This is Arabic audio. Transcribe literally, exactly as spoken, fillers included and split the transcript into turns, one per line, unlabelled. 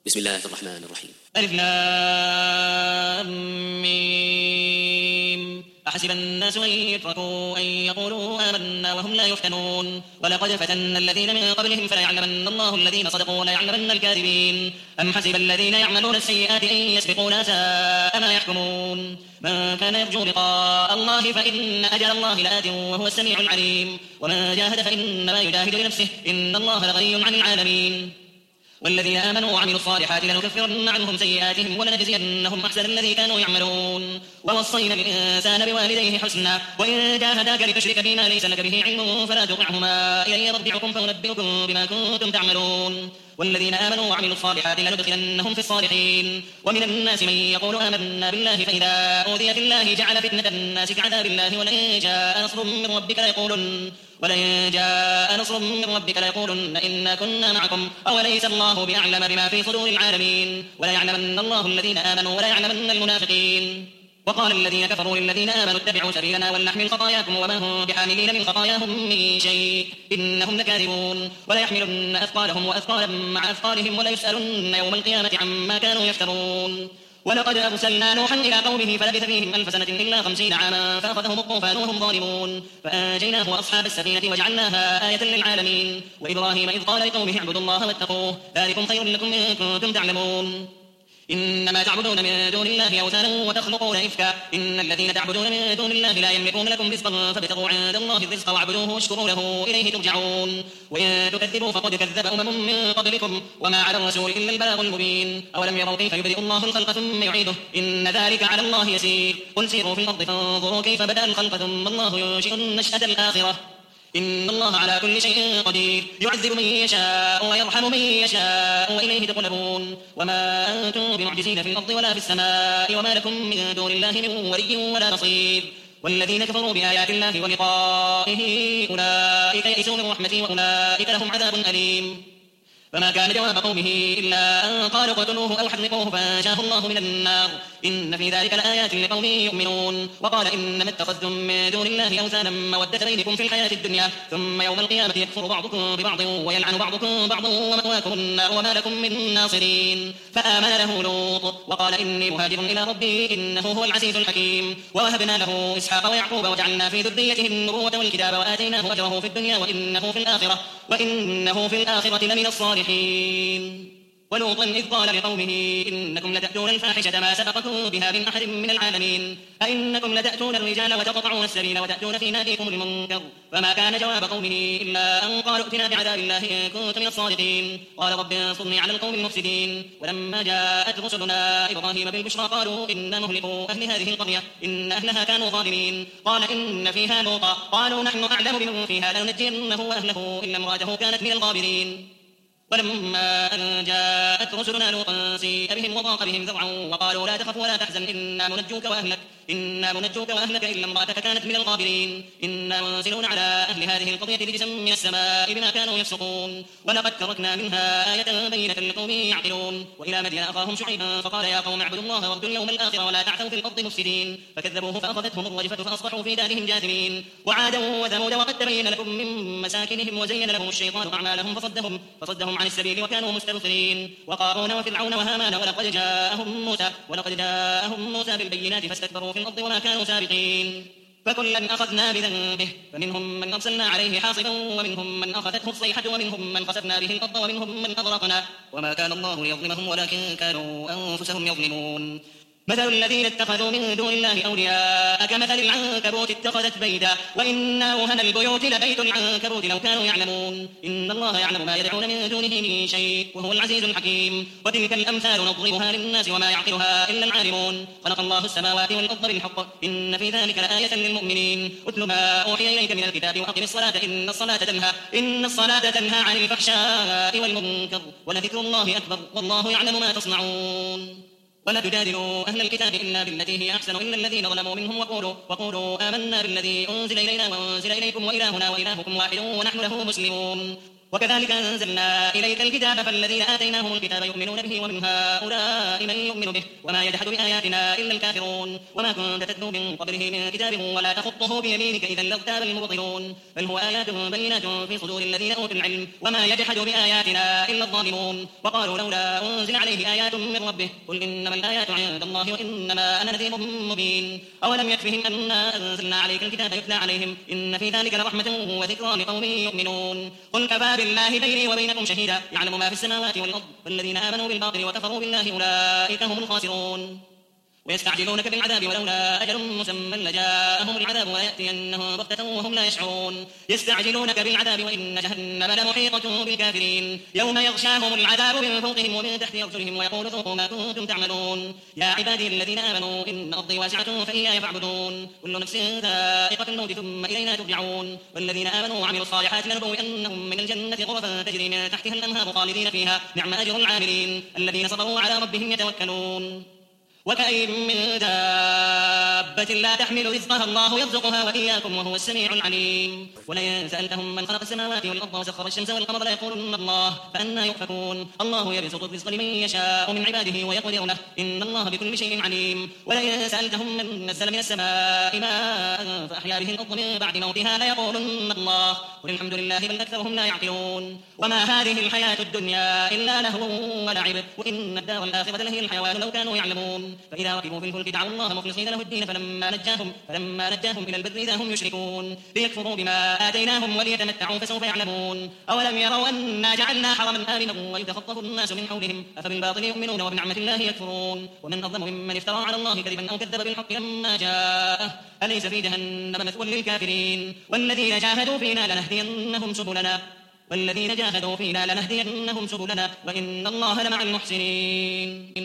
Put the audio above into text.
بسم الله الرحمن الرحيم.
ألف لام ميم. أحسب الناس أن يتركوا أن يقولوا آمنا وهم لا يفتنون ولقد فتنا الذين من قبلهم فليعلمن الله الذين صدقوا وليعلمن الكاذبين. أم حسب الذين يعملون السيئات أن يسبقونا ساء ما يحكمون. من كان يرجو لقاء الله فإن أجل الله لآت وهو السميع العليم. ومن جاهد فإنما يجاهد لنفسه إن الله لغني عن العالمين. والذين آمنوا وعملوا الصالحات لنكفرن عنهم سيئاتهم ولنجزينهم أحسن الذي كانوا يعملون. ووصينا الإنسان بوالديه حسنا وإن جاهداك لتشرك بما ليس لك به علم فلا تطعهما إلي مرجعكم فأنبئكم بما كنتم تعملون. والذين آمنوا وعملوا الصالحات لندخلنهم في الصالحين. ومن الناس من يقول آمنا بالله فإذا أوذي في الله جعل فتنة الناس كعذاب الله ولئن جاء نصر من ربك ليقولن ولئن جاء نصر من ربك ليقولن إنا كنا معكم أوليس الله بأعلم بما في صدور العالمين. ولا يعلمن الله الذين آمنوا ولا يعلمن المنافقين. وقال الذين كفروا للذين آمنوا اتبعوا سبيلنا ولنحمل خطاياكم وما هم بحاملين من خطاياهم من شيء إنهم لكاذبون. ولا يحملن أثقالهم وأثقالا مع أثقالهم ولا يسألن يوم القيامة عما كانوا يفترون. ولقد أرسلنا نوحا إلى قومه فلبث فيهم ألف سنة إلا خمسين عاما فأخذهم الطوفان وهم ظالمون فأنجيناه وأصحاب السفينة وجعلناها آية للعالمين. وإبراهيم إذ قال لقومه اعبدوا الله واتقوه ذلكم خير لكم إن كنتم تعلمون. إنما تعبدون من دون الله أوثانا وتخلقون إفكا إن الذين تعبدون من دون الله لا يملكون لكم رزقا فابتغوا عند الله الرزق واعبدوه واشكروا له إليه ترجعون. وإن تكذبوا فقد كذب أمم من قبلكم وما على الرسول إلا البلاغ المبين. أولم يروا كيف يبدئ الله الخلق ثم يعيده إن ذلك على الله يسير. قل سيروا في الأرض فانظروا كيف بدأ الخلق ثم الله ينشئ النشأة الآخرة إن الله على كل شيء قدير يعذب من يشاء ويرحم من يشاء وإليه تقلبون. وما أنتم بمعجزين في الأرض ولا في السماء وما لكم من دون الله من ولي ولا نصير. والذين كفروا بآيات الله ولقائه أولئك يئسوا من رحمتي وأولئك لهم عذاب أليم. فما كان جواب قومه إلا أن قالوا اقتلوه أو حرقوه فأنجاه الله من النار إن في ذلك لآيات لقوم يؤمنون. وقال إنما اتخذتم من دون الله أوثانا مودة بينكم في الحياة الدنيا ثم يوم القيامة يكفر بعضكم ببعض ويلعن بعضكم بعضا ومأواكم النار وما لكم من ناصرين. فآمن له لوط وقال إني مهاجر إلى ربي إنه هو العزيز الحكيم. ووهبنا له إسحاق ويعقوب وجعلنا في ذريته النبوة والكتاب وآتيناه أجره في الدنيا وإنه في الآخرة وإنه في الآخرة لمن الصالحين. ولوطا إذ قال لقومه إنكم لتأتون الفاحشة ما سبقكم بها من أحد من العالمين أئنكم لتأتون الرجال وتقطعون السبيل وتأتون في ناديكم المنكر. فما كان جواب قومه إلا أن قالوا ائتنا بعذاب الله إن كنت من الصادقين. قال رب انصرني على القوم المفسدين. ولما جاءت رسلنا إبراهيم بالبشرى قالوا إنا مهلكوا أهل هذه القرية إن أهلها كانوا ظالمين. قال إن فيها لوطا قالوا نحن أعلم بمن فيها لننجينه وأهله إلا امرأته كانت من الغابرين. ولما أن جاءت رسلنا لوطا سيء بهم وضاق بهم ذرعا وقالوا لا تخف ولا تحزن إنا منجوك وأهلك إنا منجوك وأهلك إلا امرأتك كانت من الغابرين إنا منزلون على أهل هذه القرية رجزا من السماء بما كانوا يفسقون. ولقد تركنا منها آية بينة لقوم يعقلون. وإلى مدين أخاهم شعيبا فقال يا قوم اعبدوا الله وارجوا اليوم الآخر ولا تعثوا في الأرض مفسدين فكذبوه فأخذتهم الرجفة فأصبحوا في دارهم جاثمين. وعادا وثمود وقد تبين لكم من مساكنهم وزين لهم الشيطان أعمالهم فصدهم فصدهم عن السبيل وكانوا مستبصرين. وقارون وفرعون وهامان ولقد جاءهم موسى ولقد جاءهم موسى بالبينات فاستكبروا في الأرض وما كانوا سابقين. فكلا أخذنا بذنبه فمنهم من أرسلنا عليه حاصبا ومنهم من أخذته الصيحة ومنهم من خسفنا به الأرض ومنهم من أغرقنا وما كان الله ليظلمهم ولكن كانوا أنفسهم يظلمون. مثل الذين اتخذوا من دون الله أولياء كمثل العنكبوت اتخذت بيتا وإن أوهن البيوت لبيت العنكبوت لو كانوا يعلمون إن الله يعلم ما يدعون من دونه من شيء وهو العزيز الحكيم. وتلك الأمثال نضربها للناس وما يعقلها إلا العالمون. خلق الله السماوات والأرض بالحق إن في ذلك لآية للمؤمنين. اتل ما أوحي إليك من الكتاب وأقم الصلاة إن الصلاة تنهى إن الصلاة تنهى عن الفحشاء والمنكر ولذكر الله أكبر والله يعلم ما تصنعون. ولا تجادلوا أهل الكتاب إلا بالتي هي أحسن إلا الذين ظلموا منهم وقولوا, وقولوا آمنا بالذي أنزل إلينا وأنزل إليكم وإلهنا وإلهكم واحد ونحن له مسلمون. وكذلك أنزلنا إليك الكتاب فالذين آتيناهم الكتاب يؤمنون به ومن هؤلاء من يؤمن به وما يجحد بآياتنا إلا الكافرون وما كنت تتلو من قبله من كتاب ولا تخطه بيمينك إذا لارتاب المبطلون بل هو آيات بينات في صدور الذين أوتوا العلم وما يجحد بآياتنا إلا الظالمون وقالوا لولا أنزل عليه آيات من ربه قل إنما الآيات عند الله وإنما أنا نذير مبين أولم يكفهم أنا أنزلنا عليك الكتاب يتلى عليهم إن في ذلك لرحمة وذكرى لقوم يؤمنون قل كفى بالله بيني وبينكم شهيدا يعلم ما في السماوات والأرض والذين آمنوا بالباطل وكفروا بالله أولئك هم الخاسرون ويستعجلونك بالعذاب ولولا أجل مسمى لجاءهم العذاب ويأتينهم بغتة وهم لا يشعرون يستعجلونك بالعذاب وإن جهنم لمحيطة بالكافرين يوم يغشاهم العذاب من فوقهم ومن تحت أرجلهم ويقول ذوقوا ما كنتم تعملون يا عبادي الذين آمنوا إن أرضي واسعة فإياي فاعبدون كل نفس ذائقة الموت ثم إلينا ترجعون والذين آمنوا وعملوا الصالحات لنبوئنهم من الجنة غرفا تجري من تحتها الأنهار خالدين فيها نعم أجر العاملين الذين صبروا على ربهم يتوكلون وكأين من دابة لا تحمل رزقها الله يرزقها وإياكم وهو السميع العليم ولئن سألتهم من خلق السماوات والأرض وسخر الشمس والقمر ليقولن الله فأنى يؤفكون الله يبسط الرزق لمن يشاء من عباده ويقدر له إن الله بكل شيء عليم ولئن سألتهم من نزل من السماء ماء فأحيا به الأرض من بعد موتها ليقولن الله قل الحمد لله بل أكثرهم لا يعقلون وما هذه الحياة الدنيا إلا لهو ولعب وإن الدار الآخرة لهي الحيوان لو كانوا يعلمون فإذا ركبوا في الفلك دعوا الله مخلصين له الدين فلما نجاهم فلما نجاهم إلى البر إذا هم يشركون ليكفروا بما آتيناهم وليتمتعوا فسوف يعلمون أولم يروا أنا جعلنا حرما آمنا ويتخطف الناس من حولهم أفبالباطل يؤمنون وبنعمة الله يكفرون ومن أظلم ممن افترى على الله كذبا أو كذب بالحق لما جاءه أليس في جهنم مثوى للكافرين والذين جاهدوا فينا لنهدينهم سبلنا والذين جاهدوا فينا لنهدينهم سبلنا وإن الله لمع المحسنين